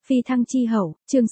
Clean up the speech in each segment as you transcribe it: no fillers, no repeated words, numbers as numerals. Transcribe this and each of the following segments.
Phi thăng chi hậu, chương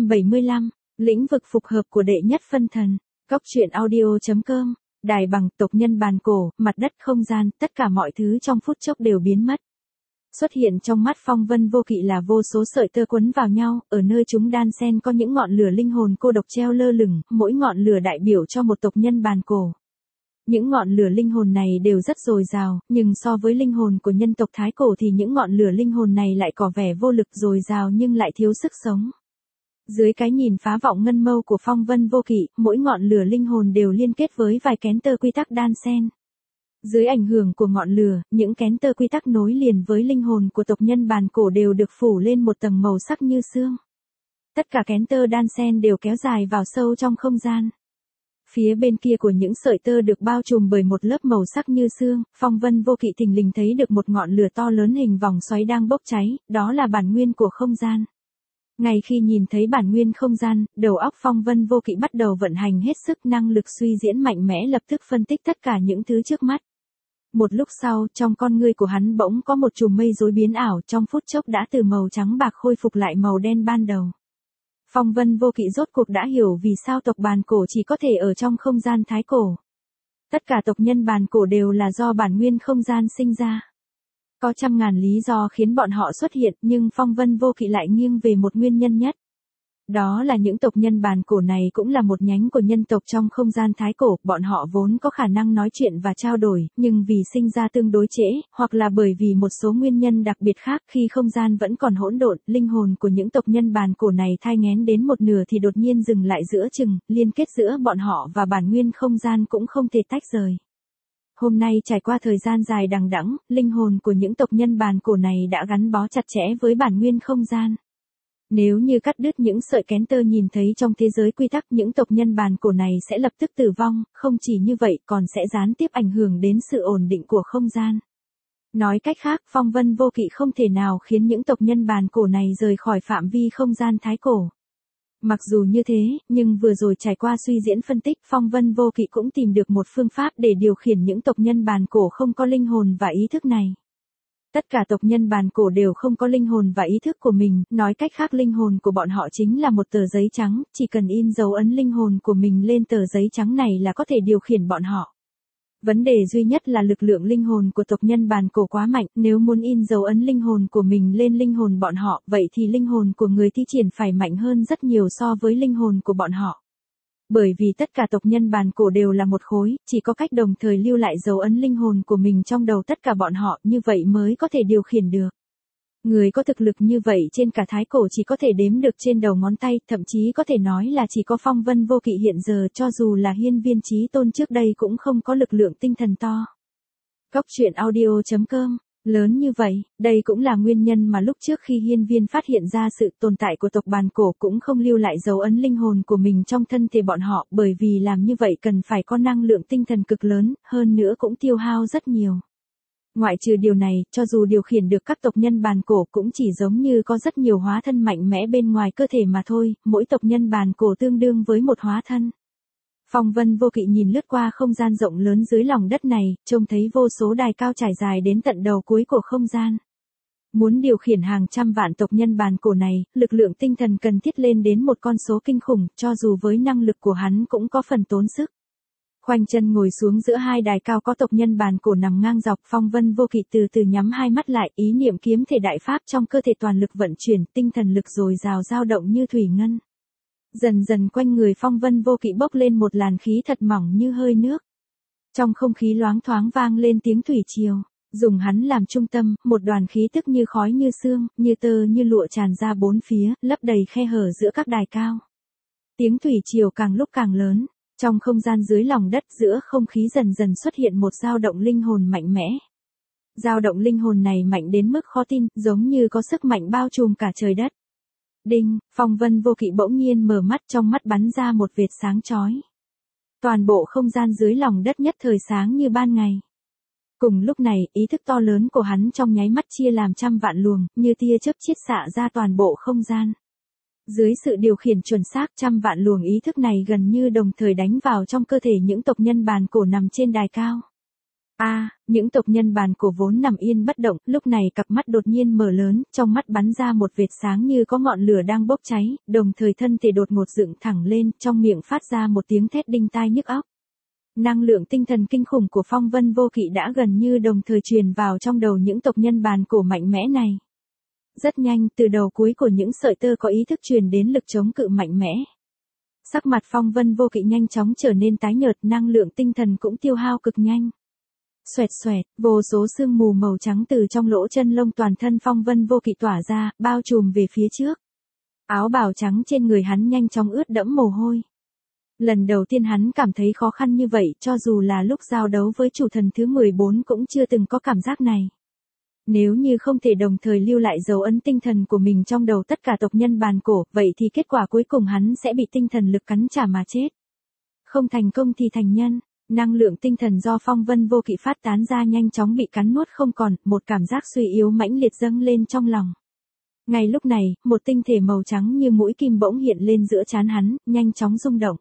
675, lĩnh vực phục hợp của đệ nhất phân thần. Góc truyện audio.com, đài bằng tộc nhân bàn cổ, mặt đất không gian, tất cả mọi thứ trong phút chốc đều biến mất. Xuất hiện trong mắt Phong Vân Vô Kỵ là vô số sợi tơ quấn vào nhau, ở nơi chúng đan xen có những ngọn lửa linh hồn cô độc treo lơ lửng, mỗi ngọn lửa đại biểu cho một tộc nhân bàn cổ. Những ngọn lửa linh hồn này đều rất dồi dào, nhưng so với linh hồn của nhân tộc Thái Cổ thì những ngọn lửa linh hồn này lại có vẻ vô lực dồi dào nhưng lại thiếu sức sống. Dưới cái nhìn phá vọng ngân mâu của Phong Vân Vô Kỵ, mỗi ngọn lửa linh hồn đều liên kết với vài kén tơ quy tắc đan xen. Dưới ảnh hưởng của ngọn lửa, những kén tơ quy tắc nối liền với linh hồn của tộc nhân bàn cổ đều được phủ lên một tầng màu sắc như xương. Tất cả kén tơ đan xen đều kéo dài vào sâu trong không gian. Phía bên kia của những sợi tơ được bao trùm bởi một lớp màu sắc như xương, Phong Vân Vô Kỵ thình lình thấy được một ngọn lửa to lớn hình vòng xoáy đang bốc cháy, đó là bản nguyên của không gian. Ngay khi nhìn thấy bản nguyên không gian, đầu óc Phong Vân Vô Kỵ bắt đầu vận hành hết sức, năng lực suy diễn mạnh mẽ lập tức phân tích tất cả những thứ trước mắt. Một lúc sau, trong con ngươi của hắn bỗng có một chùm mây rối biến ảo, trong phút chốc đã từ màu trắng bạc khôi phục lại màu đen ban đầu. Phong Vân Vô Kỵ rốt cuộc đã hiểu vì sao tộc bàn cổ chỉ có thể ở trong không gian thái cổ. Tất cả tộc nhân bàn cổ đều là do bản nguyên không gian sinh ra. Có trăm ngàn lý do khiến bọn họ xuất hiện, nhưng Phong Vân Vô Kỵ lại nghiêng về một nguyên nhân nhất. Đó là những tộc nhân bàn cổ này cũng là một nhánh của nhân tộc trong không gian thái cổ, bọn họ vốn có khả năng nói chuyện và trao đổi, nhưng vì sinh ra tương đối trễ, hoặc là bởi vì một số nguyên nhân đặc biệt khác, khi không gian vẫn còn hỗn độn, linh hồn của những tộc nhân bàn cổ này thai nghén đến một nửa thì đột nhiên dừng lại giữa chừng, liên kết giữa bọn họ và bản nguyên không gian cũng không thể tách rời. Hôm nay trải qua thời gian dài đằng đẵng, linh hồn của những tộc nhân bàn cổ này đã gắn bó chặt chẽ với bản nguyên không gian. Nếu như cắt đứt những sợi kén tơ nhìn thấy trong thế giới quy tắc, những tộc nhân bàn cổ này sẽ lập tức tử vong, không chỉ như vậy còn sẽ gián tiếp ảnh hưởng đến sự ổn định của không gian. Nói cách khác, Phong Vân Vô Kỵ không thể nào khiến những tộc nhân bàn cổ này rời khỏi phạm vi không gian thái cổ. Mặc dù như thế, nhưng vừa rồi trải qua suy diễn phân tích, Phong Vân Vô Kỵ cũng tìm được một phương pháp để điều khiển những tộc nhân bàn cổ không có linh hồn và ý thức này. Tất cả tộc nhân bàn cổ đều không có linh hồn và ý thức của mình, nói cách khác linh hồn của bọn họ chính là một tờ giấy trắng, chỉ cần in dấu ấn linh hồn của mình lên tờ giấy trắng này là có thể điều khiển bọn họ. Vấn đề duy nhất là lực lượng linh hồn của tộc nhân bàn cổ quá mạnh, nếu muốn in dấu ấn linh hồn của mình lên linh hồn bọn họ, vậy thì linh hồn của người thi triển phải mạnh hơn rất nhiều so với linh hồn của bọn họ. Bởi vì tất cả tộc nhân bàn cổ đều là một khối, chỉ có cách đồng thời lưu lại dấu ấn linh hồn của mình trong đầu tất cả bọn họ, như vậy mới có thể điều khiển được. Người có thực lực như vậy trên cả thái cổ chỉ có thể đếm được trên đầu ngón tay, thậm chí có thể nói là chỉ có Phong Vân Vô Kỵ hiện giờ, cho dù là Hiên Viên Chí Tôn trước đây cũng không có lực lượng tinh thần to. Góc truyện audio.com, lớn như vậy, đây cũng là nguyên nhân mà lúc trước khi Hiên Viên phát hiện ra sự tồn tại của tộc bàn cổ cũng không lưu lại dấu ấn linh hồn của mình trong thân thể bọn họ, bởi vì làm như vậy cần phải có năng lượng tinh thần cực lớn, hơn nữa cũng tiêu hao rất nhiều. Ngoại trừ điều này, cho dù điều khiển được các tộc nhân bàn cổ cũng chỉ giống như có rất nhiều hóa thân mạnh mẽ bên ngoài cơ thể mà thôi, mỗi tộc nhân bàn cổ tương đương với một hóa thân. Phong Vân Vô Kỵ nhìn lướt qua không gian rộng lớn dưới lòng đất này, trông thấy vô số đài cao trải dài đến tận đầu cuối của không gian. Muốn điều khiển hàng trăm vạn tộc nhân bàn cổ này, lực lượng tinh thần cần thiết lên đến một con số kinh khủng, cho dù với năng lực của hắn cũng có phần tốn sức. Khoanh chân ngồi xuống giữa hai đài cao có tộc nhân bàn cổ nằm ngang dọc, Phong Vân Vô Kỵ từ từ nhắm hai mắt lại, ý niệm kiếm thể đại pháp trong cơ thể toàn lực vận chuyển, tinh thần lực dồi dào dao động như thủy ngân. Dần dần quanh người Phong Vân Vô Kỵ bốc lên một làn khí thật mỏng như hơi nước. Trong không khí loáng thoáng vang lên tiếng thủy triều, dùng hắn làm trung tâm, một đoàn khí tức như khói như sương, như tơ như lụa tràn ra bốn phía, lấp đầy khe hở giữa các đài cao. Tiếng thủy triều càng lúc càng lớn. Trong không gian dưới lòng đất giữa không khí dần dần xuất hiện một dao động linh hồn mạnh mẽ. Dao động linh hồn này mạnh đến mức khó tin, giống như có sức mạnh bao trùm cả trời đất. Đinh, Phong Vân Vô Kỵ bỗng nhiên mở mắt, trong mắt bắn ra một vệt sáng chói. Toàn bộ không gian dưới lòng đất nhất thời sáng như ban ngày. Cùng lúc này, ý thức to lớn của hắn trong nháy mắt chia làm trăm vạn luồng, như tia chớp chiết xạ ra toàn bộ không gian. Dưới sự điều khiển chuẩn xác, trăm vạn luồng ý thức này gần như đồng thời đánh vào trong cơ thể những tộc nhân bàn cổ nằm trên đài cao. Những tộc nhân bàn cổ vốn nằm yên bất động, lúc này cặp mắt đột nhiên mở lớn, trong mắt bắn ra một vệt sáng như có ngọn lửa đang bốc cháy, đồng thời thân thể đột ngột dựng thẳng lên, trong miệng phát ra một tiếng thét đinh tai nhức óc. Năng lượng tinh thần kinh khủng của Phong Vân Vô Kỵ đã gần như đồng thời truyền vào trong đầu những tộc nhân bàn cổ mạnh mẽ này. Rất nhanh, từ đầu cuối của những sợi tơ có ý thức truyền đến lực chống cự mạnh mẽ. Sắc mặt Phong Vân Vô Kỵ nhanh chóng trở nên tái nhợt, năng lượng tinh thần cũng tiêu hao cực nhanh. Xoẹt xoẹt, vô số sương mù màu trắng từ trong lỗ chân lông toàn thân Phong Vân Vô Kỵ tỏa ra, bao trùm về phía trước. Áo bào trắng trên người hắn nhanh chóng ướt đẫm mồ hôi. Lần đầu tiên hắn cảm thấy khó khăn như vậy, cho dù là lúc giao đấu với chủ thần thứ 14 cũng chưa từng có cảm giác này. Nếu như không thể đồng thời lưu lại dấu ấn tinh thần của mình trong đầu tất cả tộc nhân bàn cổ, vậy thì kết quả cuối cùng hắn sẽ bị tinh thần lực cắn trả mà chết. Không thành công thì thành nhân. Năng lượng tinh thần do Phong Vân Vô Kỵ phát tán ra nhanh chóng bị cắn nuốt không còn, một cảm giác suy yếu mãnh liệt dâng lên trong lòng. Ngay lúc này, một tinh thể màu trắng như mũi kim bỗng hiện lên giữa trán hắn, nhanh chóng rung động.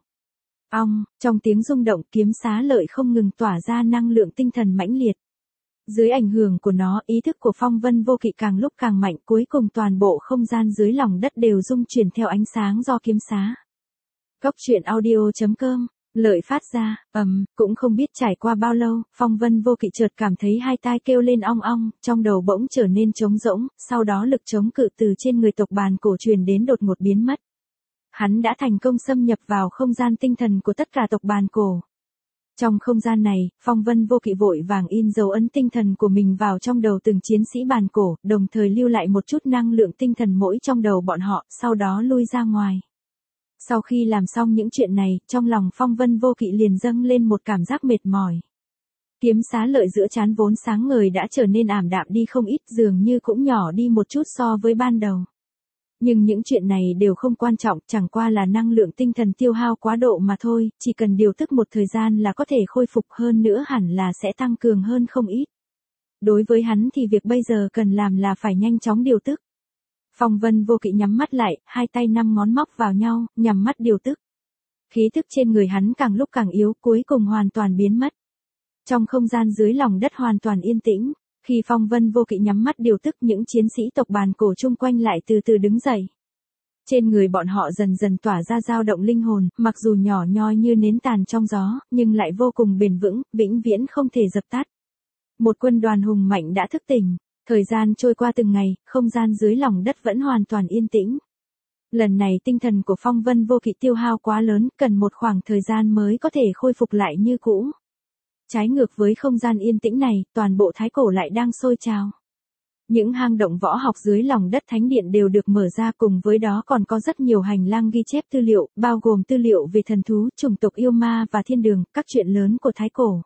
Trong tiếng rung động, kiếm xá lợi không ngừng tỏa ra năng lượng tinh thần mãnh liệt. Dưới ảnh hưởng của nó, ý thức của Phong Vân Vô Kỵ càng lúc càng mạnh, cuối cùng toàn bộ không gian dưới lòng đất đều rung chuyển theo ánh sáng do kiếm xá. Cốc truyện audio.com Lợi phát ra, cũng không biết trải qua bao lâu, Phong Vân Vô Kỵ chợt cảm thấy hai tai kêu lên ong ong, trong đầu bỗng trở nên trống rỗng, sau đó lực chống cự từ trên người tộc bàn cổ truyền đến đột ngột biến mất. Hắn đã thành công xâm nhập vào không gian tinh thần của tất cả tộc bàn cổ. Trong không gian này, Phong Vân Vô Kỵ vội vàng in dấu ấn tinh thần của mình vào trong đầu từng chiến sĩ bàn cổ, đồng thời lưu lại một chút năng lượng tinh thần mỗi trong đầu bọn họ, sau đó lui ra ngoài. Sau khi làm xong những chuyện này, trong lòng Phong Vân Vô Kỵ liền dâng lên một cảm giác mệt mỏi. Kiếm xá lợi giữa trán vốn sáng ngời đã trở nên ảm đạm đi không ít, dường như cũng nhỏ đi một chút so với ban đầu. Nhưng những chuyện này đều không quan trọng, chẳng qua là năng lượng tinh thần tiêu hao quá độ mà thôi, chỉ cần điều tức một thời gian là có thể khôi phục, hơn nữa hẳn là sẽ tăng cường hơn không ít. Đối với hắn thì việc bây giờ cần làm là phải nhanh chóng điều tức. Phong Vân Vô Kỵ nhắm mắt lại, hai tay 5 ngón móc vào nhau, nhắm mắt điều tức. Khí tức trên người hắn càng lúc càng yếu, cuối cùng hoàn toàn biến mất. Trong không gian dưới lòng đất hoàn toàn yên tĩnh, khi Phong Vân Vô Kỵ nhắm mắt điều tức, những chiến sĩ tộc bàn cổ chung quanh lại từ từ đứng dậy. Trên người bọn họ dần dần tỏa ra dao động linh hồn, mặc dù nhỏ nhoi như nến tàn trong gió, nhưng lại vô cùng bền vững, vĩnh viễn không thể dập tắt. Một quân đoàn hùng mạnh đã thức tỉnh. Thời gian trôi qua từng ngày, không gian dưới lòng đất vẫn hoàn toàn yên tĩnh. Lần này tinh thần của Phong Vân Vô Kỵ tiêu hao quá lớn, cần một khoảng thời gian mới có thể khôi phục lại như cũ. Trái ngược với không gian yên tĩnh này, toàn bộ thái cổ lại đang sôi trào. Những hang động võ học dưới lòng đất thánh điện đều được mở ra, cùng với đó còn có rất nhiều hành lang ghi chép tư liệu, bao gồm tư liệu về thần thú, chủng tộc yêu ma và thiên đường, các chuyện lớn của thái cổ.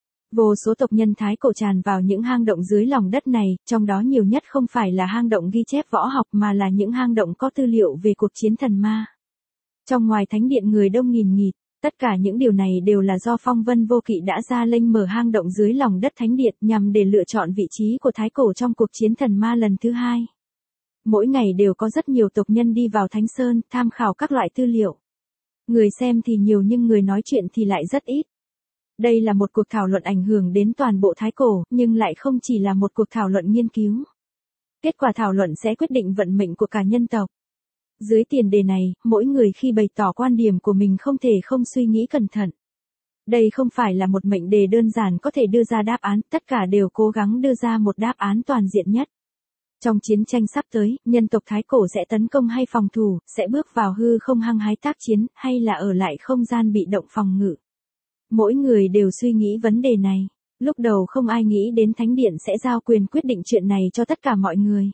Vô số tộc nhân thái cổ tràn vào những hang động dưới lòng đất này, trong đó nhiều nhất không phải là hang động ghi chép võ học mà là những hang động có tư liệu về cuộc chiến thần ma. Trong ngoài thánh điện người đông nghìn nghịt, tất cả những điều này đều là do Phong Vân Vô Kỵ đã ra lệnh mở hang động dưới lòng đất thánh điện nhằm để lựa chọn vị trí của thái cổ trong cuộc chiến thần ma lần thứ 2. Mỗi ngày đều có rất nhiều tộc nhân đi vào Thánh Sơn, tham khảo các loại tư liệu. Người xem thì nhiều nhưng người nói chuyện thì lại rất ít. Đây là một cuộc thảo luận ảnh hưởng đến toàn bộ thái cổ, nhưng lại không chỉ là một cuộc thảo luận nghiên cứu. Kết quả thảo luận sẽ quyết định vận mệnh của cả nhân tộc. Dưới tiền đề này, mỗi người khi bày tỏ quan điểm của mình không thể không suy nghĩ cẩn thận. Đây không phải là một mệnh đề đơn giản có thể đưa ra đáp án, tất cả đều cố gắng đưa ra một đáp án toàn diện nhất. Trong chiến tranh sắp tới, nhân tộc thái cổ sẽ tấn công hay phòng thủ, sẽ bước vào hư không hăng hái tác chiến, hay là ở lại không gian bị động phòng ngự. Mỗi người đều suy nghĩ vấn đề này. Lúc đầu không ai nghĩ đến thánh điện sẽ giao quyền quyết định chuyện này cho tất cả mọi người.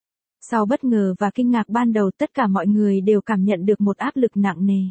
Sau bất ngờ và kinh ngạc ban đầu, tất cả mọi người đều cảm nhận được một áp lực nặng nề.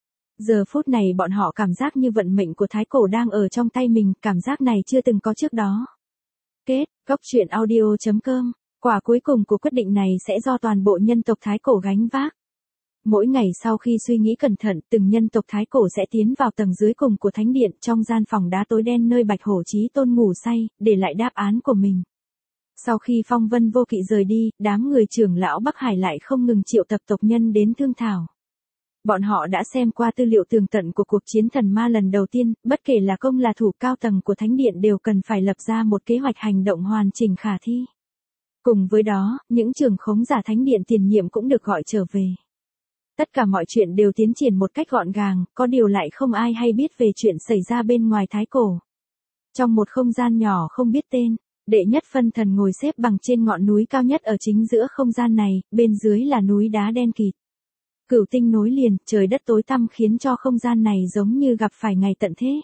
Giờ phút này bọn họ cảm giác như vận mệnh của thái cổ đang ở trong tay mình, cảm giác này chưa từng có trước đó. Kết, Cốc truyện audio.com, quả cuối cùng của quyết định này sẽ do toàn bộ nhân tộc thái cổ gánh vác. Mỗi ngày sau khi suy nghĩ cẩn thận, từng nhân tộc thái cổ sẽ tiến vào tầng dưới cùng của thánh điện, trong gian phòng đá tối đen nơi Bạch Hổ Chí Tôn ngủ say, để lại đáp án của mình. Sau khi Phong Vân Vô Kỵ rời đi, đám người trưởng lão Bắc Hải lại không ngừng triệu tập tộc nhân đến thương thảo. Bọn họ đã xem qua tư liệu tường tận của cuộc chiến thần ma lần đầu tiên, bất kể là công là thủ, cao tầng của thánh điện đều cần phải lập ra một kế hoạch hành động hoàn chỉnh khả thi. Cùng với đó, những trưởng khống giả thánh điện tiền nhiệm cũng được gọi trở về. Tất cả mọi chuyện đều tiến triển một cách gọn gàng, có điều lại không ai hay biết về chuyện xảy ra bên ngoài thái cổ. Trong một không gian nhỏ không biết tên, đệ nhất phân thần ngồi xếp bằng trên ngọn núi cao nhất ở chính giữa không gian này, bên dưới là núi đá đen kịt. Cửu tinh nối liền, trời đất tối tăm khiến cho không gian này giống như gặp phải ngày tận thế.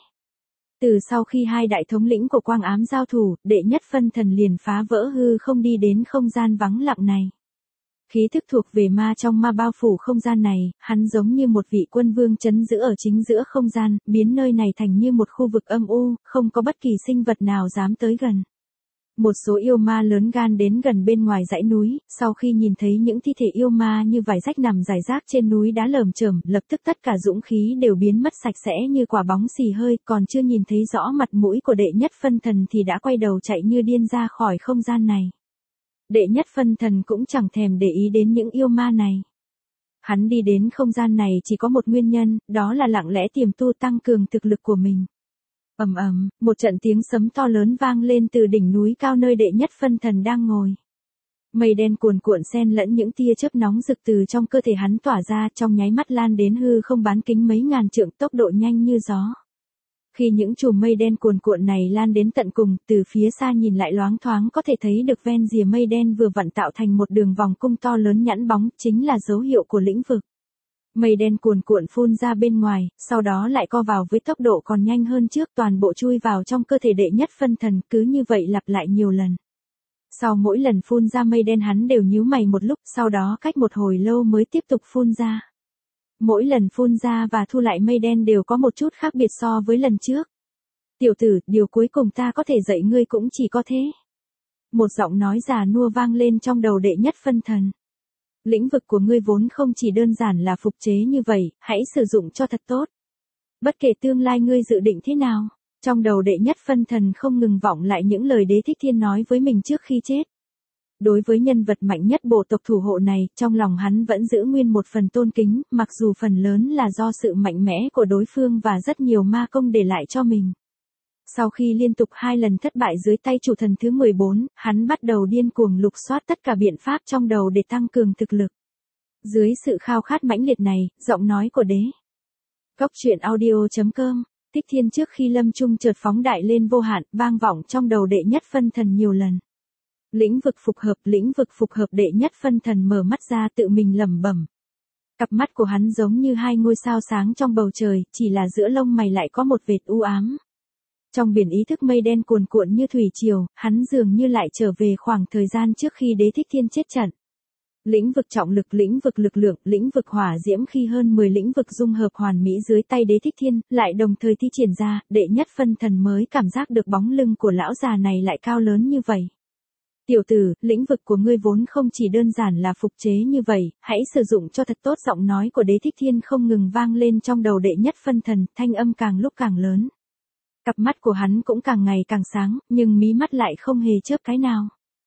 Từ sau khi hai đại thống lĩnh của quang ám giao thủ, đệ nhất phân thần liền phá vỡ hư không đi đến không gian vắng lặng này. Khí thức thuộc về ma trong ma bao phủ không gian này, hắn giống như một vị quân vương trấn giữ ở chính giữa không gian, biến nơi này thành như một khu vực âm u, không có bất kỳ sinh vật nào dám tới gần. Một số yêu ma lớn gan đến gần bên ngoài dãy núi, sau khi nhìn thấy những thi thể yêu ma như vải rách nằm rải rác trên núi đá lởm chởm, lập tức tất cả dũng khí đều biến mất sạch sẽ như quả bóng xì hơi, còn chưa nhìn thấy rõ mặt mũi của đệ nhất phân thần thì đã quay đầu chạy như điên ra khỏi không gian này. Đệ nhất phân thần cũng chẳng thèm để ý đến những yêu ma này. Hắn đi đến không gian này chỉ có một nguyên nhân, đó là lặng lẽ tiềm tu tăng cường thực lực của mình. Ầm ầm, một trận tiếng sấm to lớn vang lên từ đỉnh núi cao nơi đệ nhất phân thần đang ngồi. Mây đen cuồn cuộn xen lẫn những tia chớp nóng rực từ trong cơ thể hắn tỏa ra, trong nháy mắt lan đến hư không bán kính mấy ngàn trượng, tốc độ nhanh như gió. Khi những chùm mây đen cuồn cuộn này lan đến tận cùng, từ phía xa nhìn lại loáng thoáng có thể thấy được ven rìa mây đen vừa vặn tạo thành một đường vòng cung to lớn nhẵn bóng, chính là dấu hiệu của lĩnh vực. Mây đen cuồn cuộn phun ra bên ngoài, sau đó lại co vào với tốc độ còn nhanh hơn trước, toàn bộ chui vào trong cơ thể đệ nhất phân thần, cứ như vậy lặp lại nhiều lần. Sau mỗi lần phun ra mây đen hắn đều nhíu mày một lúc, sau đó cách một hồi lâu mới tiếp tục phun ra. Mỗi lần phun ra và thu lại mây đen đều có một chút khác biệt so với lần trước. Tiểu tử, điều cuối cùng ta có thể dạy ngươi cũng chỉ có thế. Một giọng nói già nua vang lên trong đầu đệ nhất phân thần. Lĩnh vực của ngươi vốn không chỉ đơn giản là phục chế như vậy, hãy sử dụng cho thật tốt. Bất kể tương lai ngươi dự định thế nào, trong đầu đệ nhất phân thần không ngừng vọng lại những lời Đế Thích Thiên nói với mình trước khi chết. Đối với nhân vật mạnh nhất bộ tộc thủ hộ này, trong lòng hắn vẫn giữ nguyên một phần tôn kính, mặc dù phần lớn là do sự mạnh mẽ của đối phương và rất nhiều ma công để lại cho mình. Sau khi liên tục 2 lần thất bại dưới tay chủ thần thứ 14, hắn bắt đầu điên cuồng lục soát tất cả biện pháp trong đầu để tăng cường thực lực. Dưới sự khao khát mãnh liệt này, giọng nói của Đế Góc truyện audio.com, Thích Thiên trước khi lâm chung chợt phóng đại lên vô hạn, vang vọng trong đầu đệ nhất phân thần nhiều lần. Lĩnh vực phục hợp, đệ nhất phân thần mở mắt ra tự mình lẩm bẩm. Cặp mắt của hắn giống như 2 ngôi sao sáng trong bầu trời, chỉ là giữa lông mày lại có một vệt u ám. Trong biển ý thức mây đen cuồn cuộn như thủy triều, hắn dường như lại trở về khoảng thời gian trước khi Đế Thích Thiên chết trận. Lĩnh vực trọng lực, lĩnh vực lực lượng, lĩnh vực hỏa diễm, khi hơn 10 lĩnh vực dung hợp hoàn mỹ dưới tay Đế Thích Thiên, lại đồng thời thi triển ra, đệ nhất phân thần mới cảm giác được bóng lưng của lão già này lại cao lớn như vậy. Tiểu tử, lĩnh vực của ngươi vốn không chỉ đơn giản là phục chế như vậy, hãy sử dụng cho thật tốt. Giọng nói của Đế Thích Thiên không ngừng vang lên trong đầu đệ nhất phân thần, thanh âm càng lúc càng lớn. Cặp mắt của hắn cũng càng ngày càng sáng, nhưng mí mắt lại không hề chớp cái nào.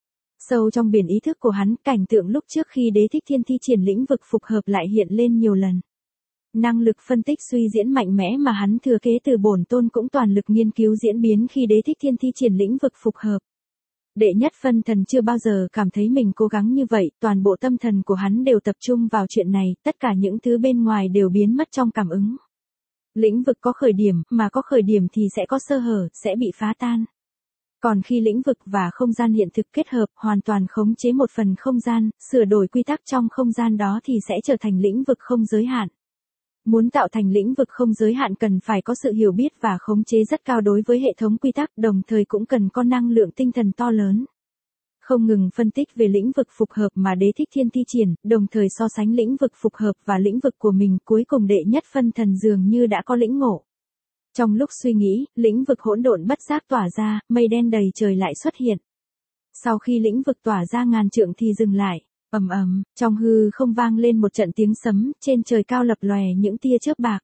Sâu trong biển ý thức của hắn, cảnh tượng lúc trước khi Đế Thích Thiên thi triển lĩnh vực phục hợp lại hiện lên nhiều lần. Năng lực phân tích suy diễn mạnh mẽ mà hắn thừa kế từ bổn tôn cũng toàn lực nghiên cứu diễn biến khi Đế Thích Thiên thi triển lĩnh vực phục hợp. Đệ nhất phân thần chưa bao giờ cảm thấy mình cố gắng như vậy, toàn bộ tâm thần của hắn đều tập trung vào chuyện này, tất cả những thứ bên ngoài đều biến mất trong cảm ứng. Lĩnh vực có khởi điểm, mà có khởi điểm thì sẽ có sơ hở, sẽ bị phá tan. Còn khi lĩnh vực và không gian hiện thực kết hợp, hoàn toàn khống chế một phần không gian, sửa đổi quy tắc trong không gian đó thì sẽ trở thành lĩnh vực không giới hạn. Muốn tạo thành lĩnh vực không giới hạn cần phải có sự hiểu biết và khống chế rất cao đối với hệ thống quy tắc, đồng thời cũng cần có năng lượng tinh thần to lớn. Không ngừng phân tích về lĩnh vực phục hợp mà Đế Thích Thiên thi triển, đồng thời so sánh lĩnh vực phục hợp và lĩnh vực của mình, cuối cùng đệ nhất phân thần dường như đã có lĩnh ngộ. Trong lúc suy nghĩ, lĩnh vực hỗn độn bất giác tỏa ra, mây đen đầy trời lại xuất hiện. Sau khi lĩnh vực tỏa ra ngàn trượng thì dừng lại. Ầm ầm, trong hư không vang lên một trận tiếng sấm, trên trời cao lập lòe những tia chớp bạc.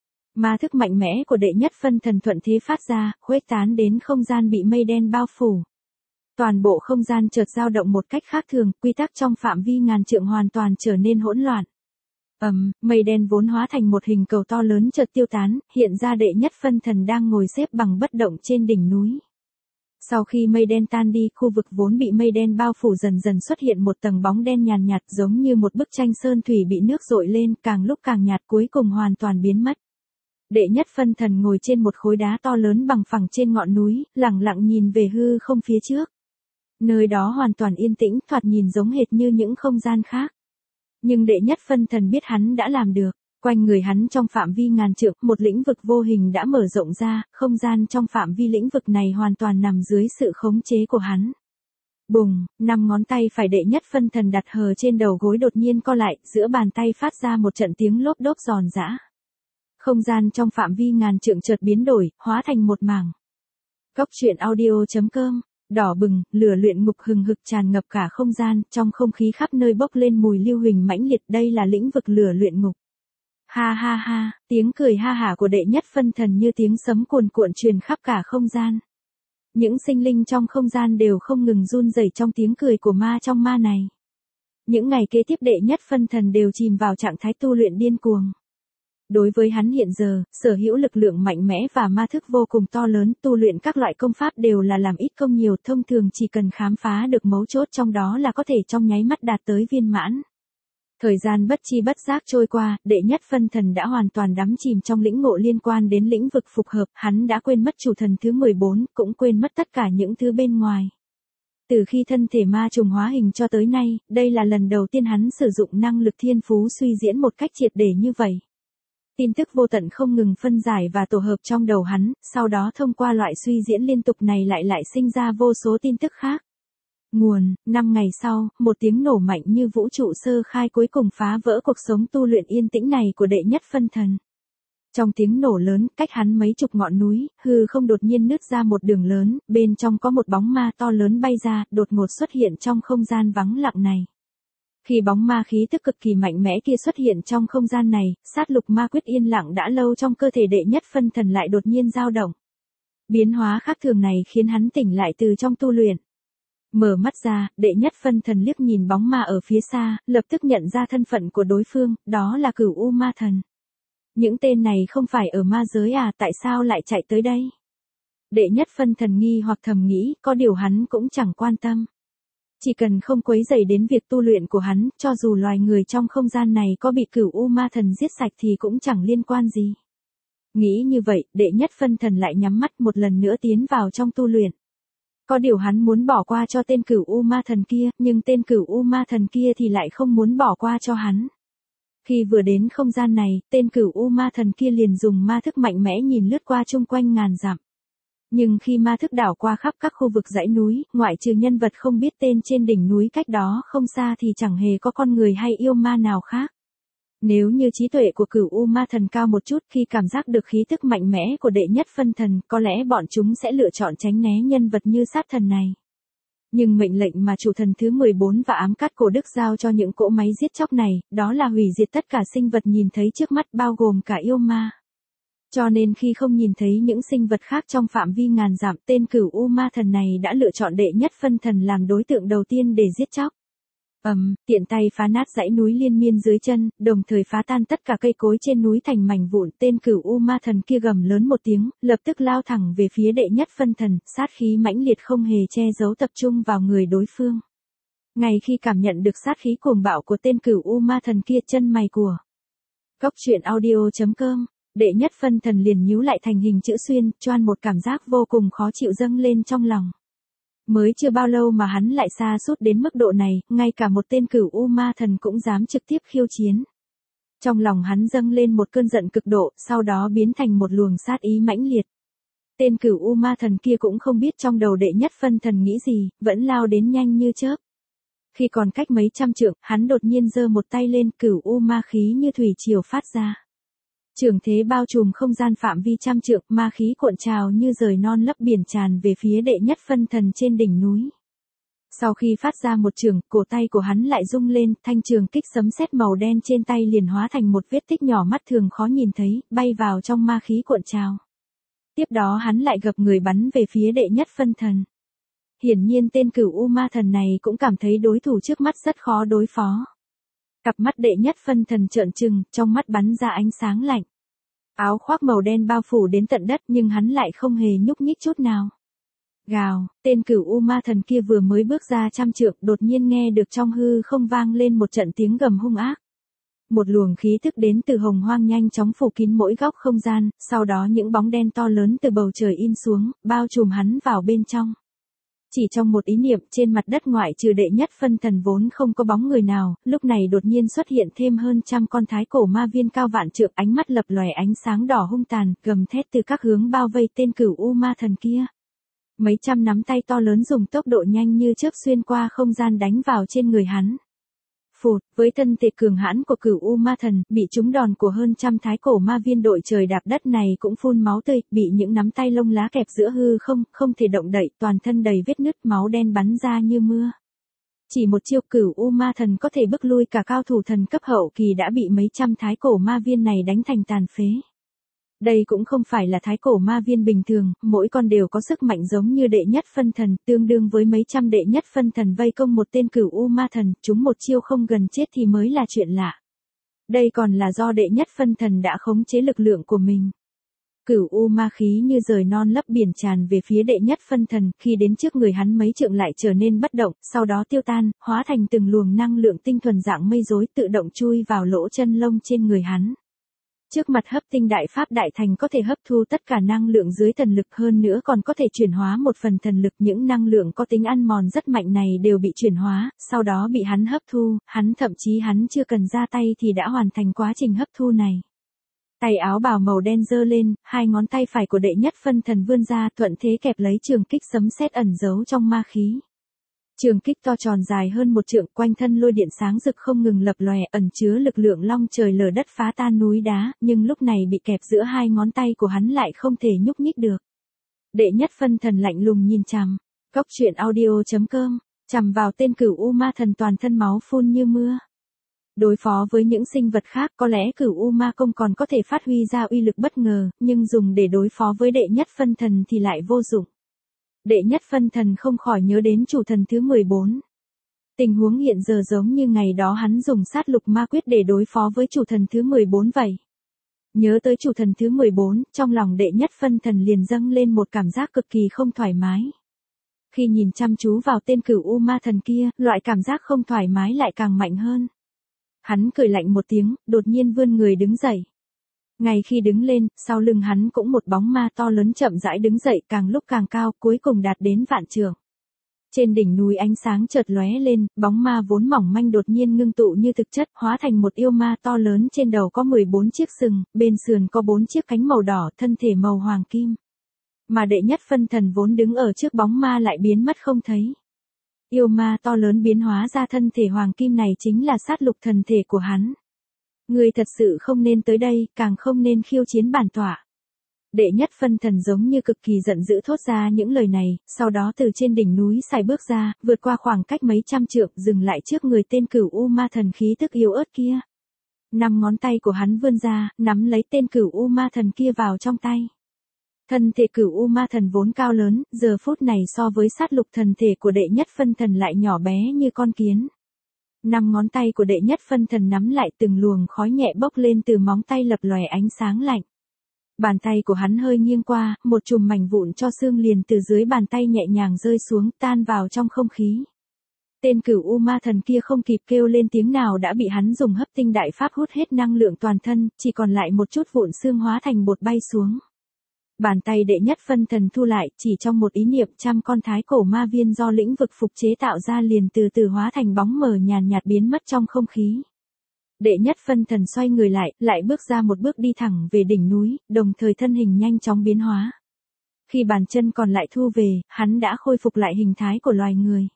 Ma thức mạnh mẽ của đệ nhất phân thần thuận thế phát ra, khuếch tán đến không gian bị mây đen bao phủ. Toàn bộ không gian chợt dao động một cách khác thường, quy tắc trong phạm vi ngàn trượng hoàn toàn trở nên hỗn loạn. Mây đen vốn hóa thành một hình cầu to lớn chợt tiêu tán, hiện ra đệ nhất phân thần đang ngồi xếp bằng bất động trên đỉnh núi. Sau khi mây đen tan đi, khu vực vốn bị mây đen bao phủ dần dần xuất hiện một tầng bóng đen nhàn nhạt giống như một bức tranh sơn thủy bị nước dội lên, càng lúc càng nhạt cuối cùng hoàn toàn biến mất. Đệ nhất phân thần ngồi trên một khối đá to lớn bằng phẳng trên ngọn núi, lặng lặng nhìn về hư không phía trước. Nơi đó hoàn toàn yên tĩnh, thoạt nhìn giống hệt như những không gian khác. Nhưng đệ nhất phân thần biết hắn đã làm được. Quanh người hắn trong phạm vi ngàn trượng, một lĩnh vực vô hình đã mở rộng ra, không gian trong phạm vi lĩnh vực này hoàn toàn nằm dưới sự khống chế của hắn. Bùng, 5 ngón tay phải đệ nhất phân thần đặt hờ trên đầu gối đột nhiên co lại, giữa bàn tay phát ra một trận tiếng lốp đốp giòn giã. Không gian trong phạm vi ngàn trượng chợt biến đổi, hóa thành một mảng. Cốc truyện audio.com, đỏ bừng, lửa luyện ngục hừng hực tràn ngập cả không gian, trong không khí khắp nơi bốc lên mùi lưu huỳnh mãnh liệt, đây là lĩnh vực lửa luyện ngục. Ha ha ha, tiếng cười ha hả của đệ nhất phân thần như tiếng sấm cuồn cuộn truyền khắp cả không gian. Những sinh linh trong không gian đều không ngừng run rẩy trong tiếng cười của ma trong ma này. Những ngày kế tiếp đệ nhất phân thần đều chìm vào trạng thái tu luyện điên cuồng. Đối với hắn hiện giờ, sở hữu lực lượng mạnh mẽ và ma thức vô cùng to lớn, tu luyện các loại công pháp đều là làm ít công nhiều, thông thường chỉ cần khám phá được mấu chốt trong đó là có thể trong nháy mắt đạt tới viên mãn. Thời gian bất chi bất giác trôi qua, đệ nhất phân thần đã hoàn toàn đắm chìm trong lĩnh ngộ liên quan đến lĩnh vực phục hợp, hắn đã quên mất chủ thần thứ 14, cũng quên mất tất cả những thứ bên ngoài. Từ khi thân thể ma trùng hóa hình cho tới nay, đây là lần đầu tiên hắn sử dụng năng lực thiên phú suy diễn một cách triệt để như vậy. Tin tức vô tận không ngừng phân giải và tổ hợp trong đầu hắn, sau đó thông qua loại suy diễn liên tục này lại sinh ra vô số tin tức khác. Nguồn, 5 ngày sau, một tiếng nổ mạnh như vũ trụ sơ khai cuối cùng phá vỡ cuộc sống tu luyện yên tĩnh này của đệ nhất phân thần. Trong tiếng nổ lớn, cách hắn mấy chục ngọn núi, hư không đột nhiên nứt ra một đường lớn, bên trong có một bóng ma to lớn bay ra, đột ngột xuất hiện trong không gian vắng lặng này. Khi bóng ma khí tức cực kỳ mạnh mẽ kia xuất hiện trong không gian này, sát lục ma quyết yên lặng đã lâu trong cơ thể đệ nhất phân thần lại đột nhiên dao động. Biến hóa khác thường này khiến hắn tỉnh lại từ trong tu luyện. Mở mắt ra, đệ nhất phân thần liếc nhìn bóng ma ở phía xa, lập tức nhận ra thân phận của đối phương, đó là Cửu U Ma Thần. Những tên này không phải ở ma giới à, tại sao lại chạy tới đây? Đệ nhất phân thần nghi hoặc thầm nghĩ, có điều hắn cũng chẳng quan tâm. Chỉ cần không quấy rầy đến việc tu luyện của hắn, cho dù loài người trong không gian này có bị Cửu U Ma Thần giết sạch thì cũng chẳng liên quan gì. Nghĩ như vậy, đệ nhất phân thần lại nhắm mắt một lần nữa tiến vào trong tu luyện. Có điều hắn muốn bỏ qua cho tên Cửu U Ma Thần kia, nhưng tên Cửu U Ma Thần kia thì lại không muốn bỏ qua cho hắn. Khi vừa đến không gian này, tên Cửu U Ma Thần kia liền dùng ma thức mạnh mẽ nhìn lướt qua chung quanh ngàn dặm. Nhưng khi ma thức đảo qua khắp các khu vực dãy núi, ngoại trừ nhân vật không biết tên trên đỉnh núi cách đó không xa thì chẳng hề có con người hay yêu ma nào khác. Nếu như trí tuệ của Cửu U Ma Thần cao một chút, khi cảm giác được khí tức mạnh mẽ của đệ nhất phân thần, có lẽ bọn chúng sẽ lựa chọn tránh né nhân vật như sát thần này. Nhưng mệnh lệnh mà chủ thần thứ 14 và ám cát cổ đức giao cho những cỗ máy giết chóc này, đó là hủy diệt tất cả sinh vật nhìn thấy trước mắt bao gồm cả yêu ma. Cho nên khi không nhìn thấy những sinh vật khác trong phạm vi ngàn dặm, tên Cửu U Ma Thần này đã lựa chọn đệ nhất phân thần làm đối tượng đầu tiên để giết chóc. Tiện tay phá nát dãy núi liên miên dưới chân, đồng thời phá tan tất cả cây cối trên núi thành mảnh vụn. Tên Cửu U Ma Thần kia gầm lớn một tiếng, lập tức lao thẳng về phía đệ nhất phân thần, sát khí mãnh liệt không hề che giấu tập trung vào người đối phương. Ngay khi cảm nhận được sát khí cuồng bạo của tên Cửu U Ma Thần kia, chân mày của Cốc truyện audio.com, đệ nhất phân thần liền nhíu lại thành hình chữ xuyên, choan một cảm giác vô cùng khó chịu dâng lên trong lòng. Mới chưa bao lâu mà hắn lại sa sút đến mức độ này, ngay cả một tên Cửu U Ma Thần cũng dám trực tiếp khiêu chiến. Trong lòng hắn dâng lên một cơn giận cực độ, sau đó biến thành một luồng sát ý mãnh liệt. Tên Cửu U Ma Thần kia cũng không biết trong đầu đệ nhất phân thần nghĩ gì, vẫn lao đến nhanh như chớp. Khi còn cách mấy trăm trượng, hắn đột nhiên giơ một tay lên, Cửu U Ma khí như thủy triều phát ra. Trường thế bao trùm không gian phạm vi trăm trượng, ma khí cuộn trào như rời non lấp biển tràn về phía đệ nhất phân thần trên đỉnh núi. Sau khi phát ra một trường, cổ tay của hắn lại rung lên, thanh trường kích sấm sét màu đen trên tay liền hóa thành một vết tích nhỏ mắt thường khó nhìn thấy, bay vào trong ma khí cuộn trào. Tiếp đó hắn lại gập người bắn về phía đệ nhất phân thần. Hiển nhiên tên Cửu U Ma Thần này cũng cảm thấy đối thủ trước mắt rất khó đối phó. Cặp mắt đệ nhất phân thần trợn trừng, trong mắt bắn ra ánh sáng lạnh. Áo khoác màu đen bao phủ đến tận đất nhưng hắn lại không hề nhúc nhích chút nào. Gào, tên Cửu U Ma Thần kia vừa mới bước ra trăm trượng, đột nhiên nghe được trong hư không vang lên một trận tiếng gầm hung ác. Một luồng khí thức đến từ hồng hoang nhanh chóng phủ kín mỗi góc không gian, sau đó những bóng đen to lớn từ bầu trời in xuống, bao trùm hắn vào bên trong. Chỉ trong một ý niệm, trên mặt đất ngoại trừ đệ nhất phân thần vốn không có bóng người nào, lúc này đột nhiên xuất hiện thêm hơn trăm con thái cổ ma viên cao vạn trượng, ánh mắt lập lòe ánh sáng đỏ hung tàn, gầm thét từ các hướng bao vây tên Cửu U Ma Thần kia. Mấy trăm nắm tay to lớn dùng tốc độ nhanh như chớp xuyên qua không gian đánh vào trên người hắn. Phụt, với thân thể cường hãn của Cửu U Ma Thần, bị trúng đòn của hơn trăm thái cổ ma viên đội trời đạp đất này cũng phun máu tươi, bị những nắm tay lông lá kẹp giữa hư không, không thể động đậy, toàn thân đầy vết nứt, máu đen bắn ra như mưa. Chỉ một chiêu Cửu U Ma Thần có thể bức lui cả cao thủ thần cấp hậu kỳ đã bị mấy trăm thái cổ ma viên này đánh thành tàn phế. Đây cũng không phải là thái cổ ma viên bình thường, mỗi con đều có sức mạnh giống như đệ nhất phân thần, tương đương với mấy trăm đệ nhất phân thần vây công một tên Cửu U Ma Thần, chúng một chiêu không gần chết thì mới là chuyện lạ. Đây còn là do đệ nhất phân thần đã khống chế lực lượng của mình. Cửu U ma khí như rời non lấp biển tràn về phía đệ nhất phân thần, khi đến trước người hắn mấy trượng lại trở nên bất động, sau đó tiêu tan, hóa thành từng luồng năng lượng tinh thuần dạng mây rối tự động chui vào lỗ chân lông trên người hắn. Trước mặt hấp tinh đại pháp đại thành có thể hấp thu tất cả năng lượng dưới thần lực, hơn nữa còn có thể chuyển hóa một phần thần lực, những năng lượng có tính ăn mòn rất mạnh này đều bị chuyển hóa, sau đó bị hắn hấp thu, thậm chí hắn chưa cần ra tay thì đã hoàn thành quá trình hấp thu này. Tay áo bào màu đen giơ lên, hai ngón tay phải của đệ nhất phân thần vươn ra, thuận thế kẹp lấy trường kích sấm sét ẩn giấu trong ma khí. Trường kích to tròn dài hơn một trượng, quanh thân lôi điện sáng rực không ngừng lập lòe, ẩn chứa lực lượng long trời lở đất phá tan núi đá, nhưng lúc này bị kẹp giữa hai ngón tay của hắn lại không thể nhúc nhích được. Đệ nhất phân thần lạnh lùng nhìn chằm. Coctruyện.audio.com, chằm vào tên Cửu U Ma Thần toàn thân máu phun như mưa. Đối phó với những sinh vật khác có lẽ Cửu U Ma Công còn có thể phát huy ra uy lực bất ngờ, nhưng dùng để đối phó với đệ nhất phân thần thì lại vô dụng. Đệ nhất phân thần không khỏi nhớ đến chủ thần thứ 14. Tình huống hiện giờ giống như ngày đó hắn dùng sát lục ma quyết để đối phó với chủ thần thứ 14 vậy. Nhớ tới chủ thần thứ 14, trong lòng đệ nhất phân thần liền dâng lên một cảm giác cực kỳ không thoải mái. Khi nhìn chăm chú vào tên Cửu U Ma Thần kia, loại cảm giác không thoải mái lại càng mạnh hơn. Hắn cười lạnh một tiếng, đột nhiên vươn người đứng dậy. Ngay khi đứng lên, sau lưng hắn cũng một bóng ma to lớn chậm rãi đứng dậy, càng lúc càng cao, cuối cùng đạt đến vạn trượng. Trên đỉnh núi ánh sáng chợt lóe lên, bóng ma vốn mỏng manh đột nhiên ngưng tụ như thực chất, hóa thành một yêu ma to lớn, trên đầu có 14 chiếc sừng, bên sườn có 4 chiếc cánh màu đỏ, thân thể màu hoàng kim. Mà đệ nhất phân thần vốn đứng ở trước bóng ma lại biến mất không thấy. Yêu ma to lớn biến hóa ra thân thể hoàng kim này chính là sát lục thần thể của hắn. Ngươi thật sự không nên tới đây, càng không nên khiêu chiến bản tọa. Đệ nhất phân thần giống như cực kỳ giận dữ thốt ra những lời này, sau đó từ trên đỉnh núi xài bước ra, vượt qua khoảng cách mấy trăm trượng, dừng lại trước người tên Cửu U Ma Thần khí tức yếu ớt kia. 5 ngón tay của hắn vươn ra, nắm lấy tên Cửu U Ma Thần kia vào trong tay. Thân thể Cửu U Ma Thần vốn cao lớn, giờ phút này so với sát lục thần thể của đệ nhất phân thần lại nhỏ bé như con kiến. 5 ngón tay của đệ nhất phân thần nắm lại, từng luồng khói nhẹ bốc lên từ móng tay lập lòe ánh sáng lạnh. Bàn tay của hắn hơi nghiêng qua, một chùm mảnh vụn cho xương liền từ dưới bàn tay nhẹ nhàng rơi xuống, tan vào trong không khí. Tên Cửu U Ma Thần kia không kịp kêu lên tiếng nào đã bị hắn dùng hấp tinh đại pháp hút hết năng lượng toàn thân, chỉ còn lại một chút vụn xương hóa thành bột bay xuống. Bàn tay đệ nhất phân thần thu lại, chỉ trong một ý niệm, trăm con thái cổ ma viên do lĩnh vực phục chế tạo ra liền từ từ hóa thành bóng mờ nhàn nhạt biến mất trong không khí. Đệ nhất phân thần xoay người lại bước ra một bước đi thẳng về đỉnh núi, đồng thời thân hình nhanh chóng biến hóa. Khi bàn chân còn lại thu về, hắn đã khôi phục lại hình thái của loài người.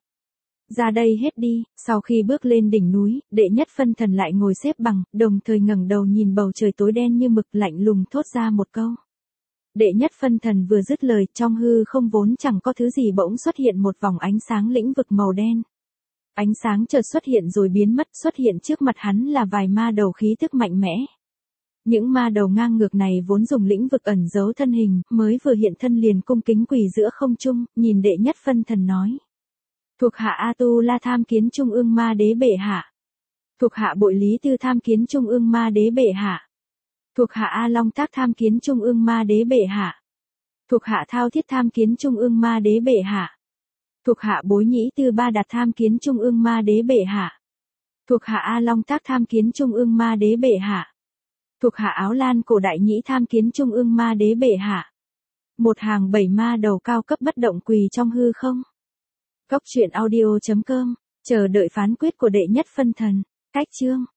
Ra đây hết đi, sau khi bước lên đỉnh núi, đệ nhất phân thần lại ngồi xếp bằng, đồng thời ngẩng đầu nhìn bầu trời tối đen như mực, lạnh lùng thốt ra một câu. Đệ nhất phân thần vừa dứt lời, trong hư không vốn chẳng có thứ gì bỗng xuất hiện một vòng ánh sáng lĩnh vực màu đen. Ánh sáng chợt xuất hiện rồi biến mất, xuất hiện trước mặt hắn là vài ma đầu khí tức mạnh mẽ. Những ma đầu ngang ngược này vốn dùng lĩnh vực ẩn giấu thân hình, mới vừa hiện thân liền cung kính quỳ giữa không trung, nhìn đệ nhất phân thần nói. Thuộc hạ A Tu La tham kiến trung ương ma đế bệ hạ. Thuộc hạ Bội Lý Tư tham kiến Trung ương Ma Đế bệ hạ. Thuộc hạ A Long Tác tham kiến Trung ương Ma Đế bệ hạ. Thuộc hạ Thao Thiết tham kiến Trung ương Ma Đế bệ hạ. Thuộc hạ Bối Nhĩ Tư Ba Đạt tham kiến Trung ương Ma Đế bệ hạ. Thuộc hạ A Long Tác tham kiến Trung ương Ma Đế bệ hạ. Thuộc hạ Áo Lan Cổ Đại Nhĩ tham kiến Trung ương Ma Đế bệ hạ. Một hàng 7 ma đầu cao cấp bất động quỳ trong hư không. Cốc truyện audio.com, chờ đợi phán quyết của đệ nhất phân thần. Cách chương